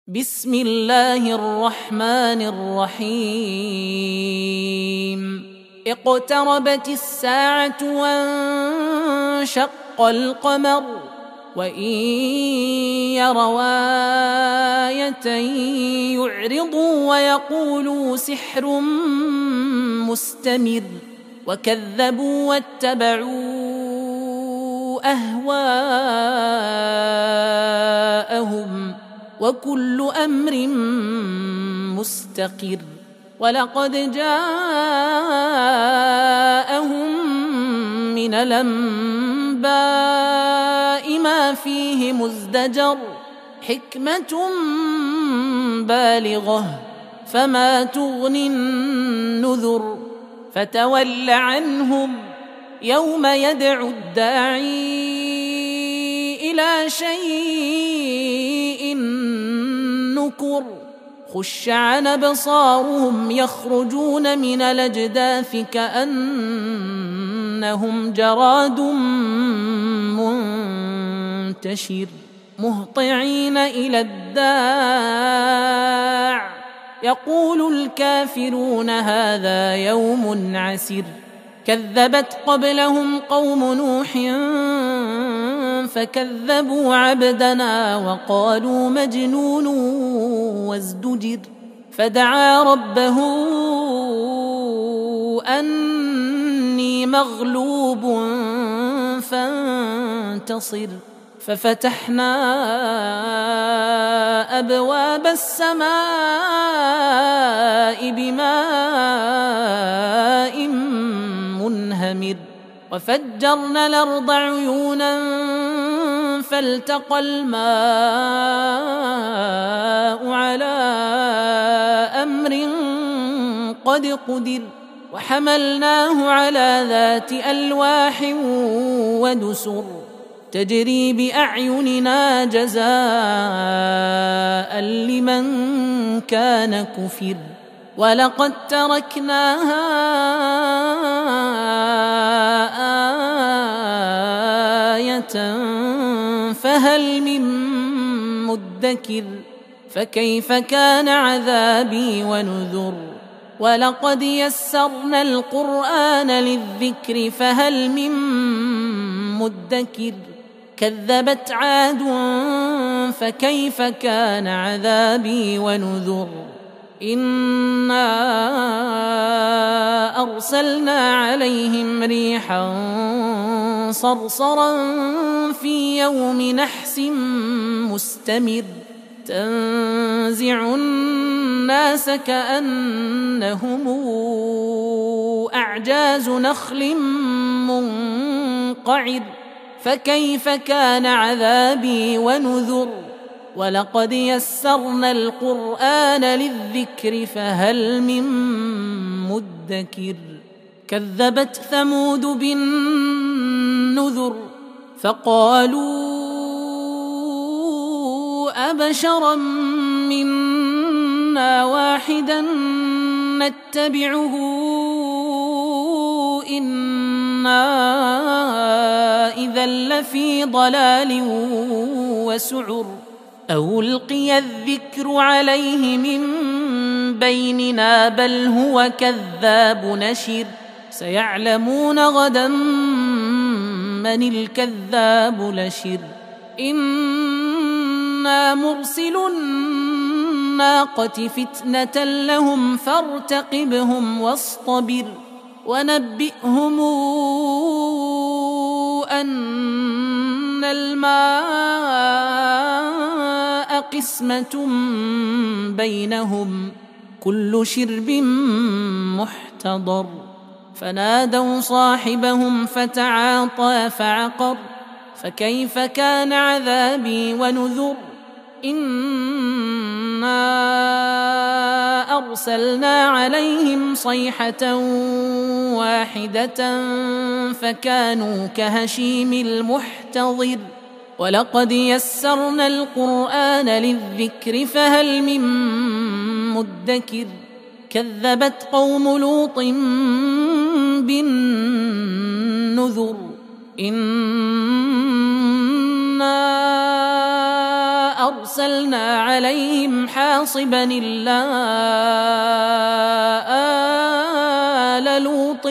بسم الله الرحمن الرحيم اقتربت الساعة وانشق القمر وإن يروا آية يعرضوا ويقولوا سحر مستمر وكذبوا واتبعوا أهواءهم وكل أمر مستقر ولقد جاءهم من الأنباء ما فيه مزدجر حكمة بالغة فما تغني النذر فتول عنهم يوم يدعو الداعي إلى شيء نكر خش عن أبصارهم يخرجون من الأجداث كأنهم جراد منتشر مهطعين إلى الداع يقول الكافرون هذا يوم عسر كذبت قبلهم قوم نوح فكذبوا عبدنا وقالوا مجنون وازدجر فدعا ربه أني مغلوب فانتصر ففتحنا أبواب السماء بماء منهمر وفجرنا الأرض عيونا فالتقى الماء على أمر قد قدر وحملناه على ذات ألواح ودسر تجري بأعيننا جزاء لمن كان كفر ولقد تركناها آية فهل من مدكر فكيف كان عذابي ونذر ولقد يسرنا القرآن للذكر فهل من مدكر كذبت عاد فكيف كان عذابي ونذر إنا أرسلنا عليهم ريحا صرصرا في يوم نحس مستمر تنزع الناس كأنهم أعجاز نخل منقعر فكيف كان عذابي ونذر ولقد يسرنا القرآن للذكر فهل من مدكر كذبت ثمود بالنذر فقالوا أبشرا منا واحدا نتبعه إنا إذا لفي ضلال وسعر أو ألقي الذكر عليه من بيننا بل هو كذاب نشر سيعلمون غدا من الكذاب لشر إنا مرسل الناقة فتنة لهم فارتقبهم واصطبر ونبئهم أن الماء قسمة بينهم كل شرب محتضر فنادوا صاحبهم فتعاطى فعقر فكيف كان عذابي ونذر إنا أرسلنا عليهم صيحة واحدة فكانوا كهشيم المحتضر ولقد يسرنا القرآن للذكر فهل من مدكر كذبت قوم لوط بالنذر إنا أرسلنا عليهم حاصبا إلا آل لوط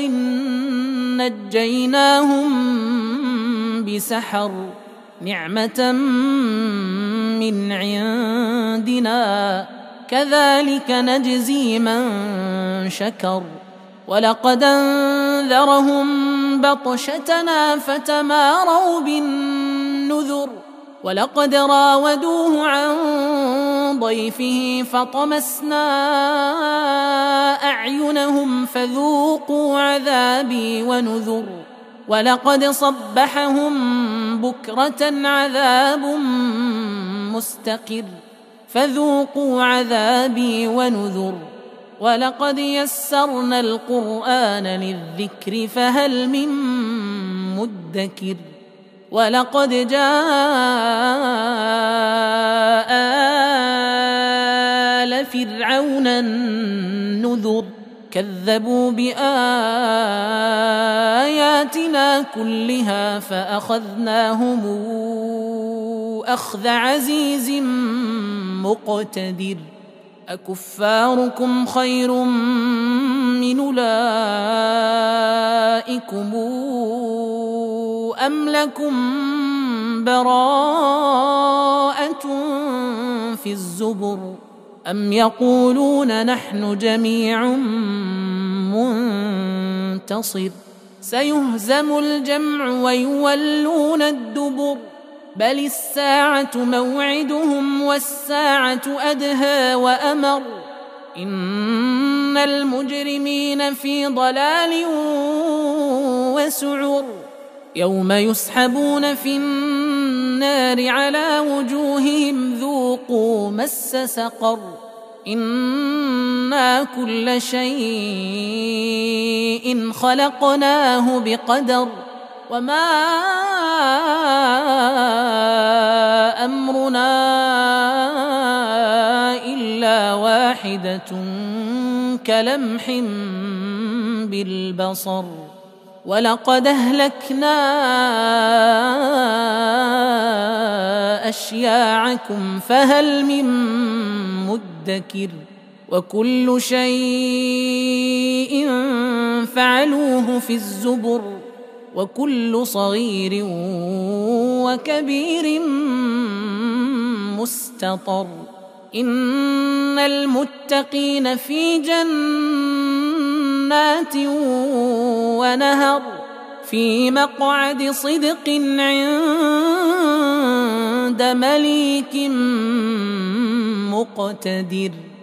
نجيناهم بسحر نعمة من عندنا كذلك نجزي من شكر ولقد أنذرهم بطشتنا فتماروا بالنذر ولقد راودوه عن ضيفه فطمسنا أعينهم فذوقوا عذابي ونذر ولقد صبحهم بكرة عذاب مستقر فذوقوا عذابي ونذر ولقد يسرنا القرآن للذكر فهل من مدكر ولقد جاء آل فرعون النذر كذبوا بآياتنا كلها فأخذناهم أخذ عزيز مقتدر أكفاركم خير من أولئكم أم لكم براءة في الزبر أم يقولون نحن جميع منتصر سيهزم الجمع ويولون الدبر بل الساعة موعدهم والساعة أدهى وأمر إن المجرمين في ضلال وسعر يوم يسحبون في النار على وجوههم ذوقوا مس سقر إنا كل شيء خلقناه بقدر وما أمرنا إلا واحدة كلمح بالبصر ولقد أهلكنا أشياعكم فهل من مدكر وكل شيء فعلوه في الزبر وكل صغير وكبير مستطر إن المتقين في جنات ونهر في مقعد صدق عند مليك مقتدر.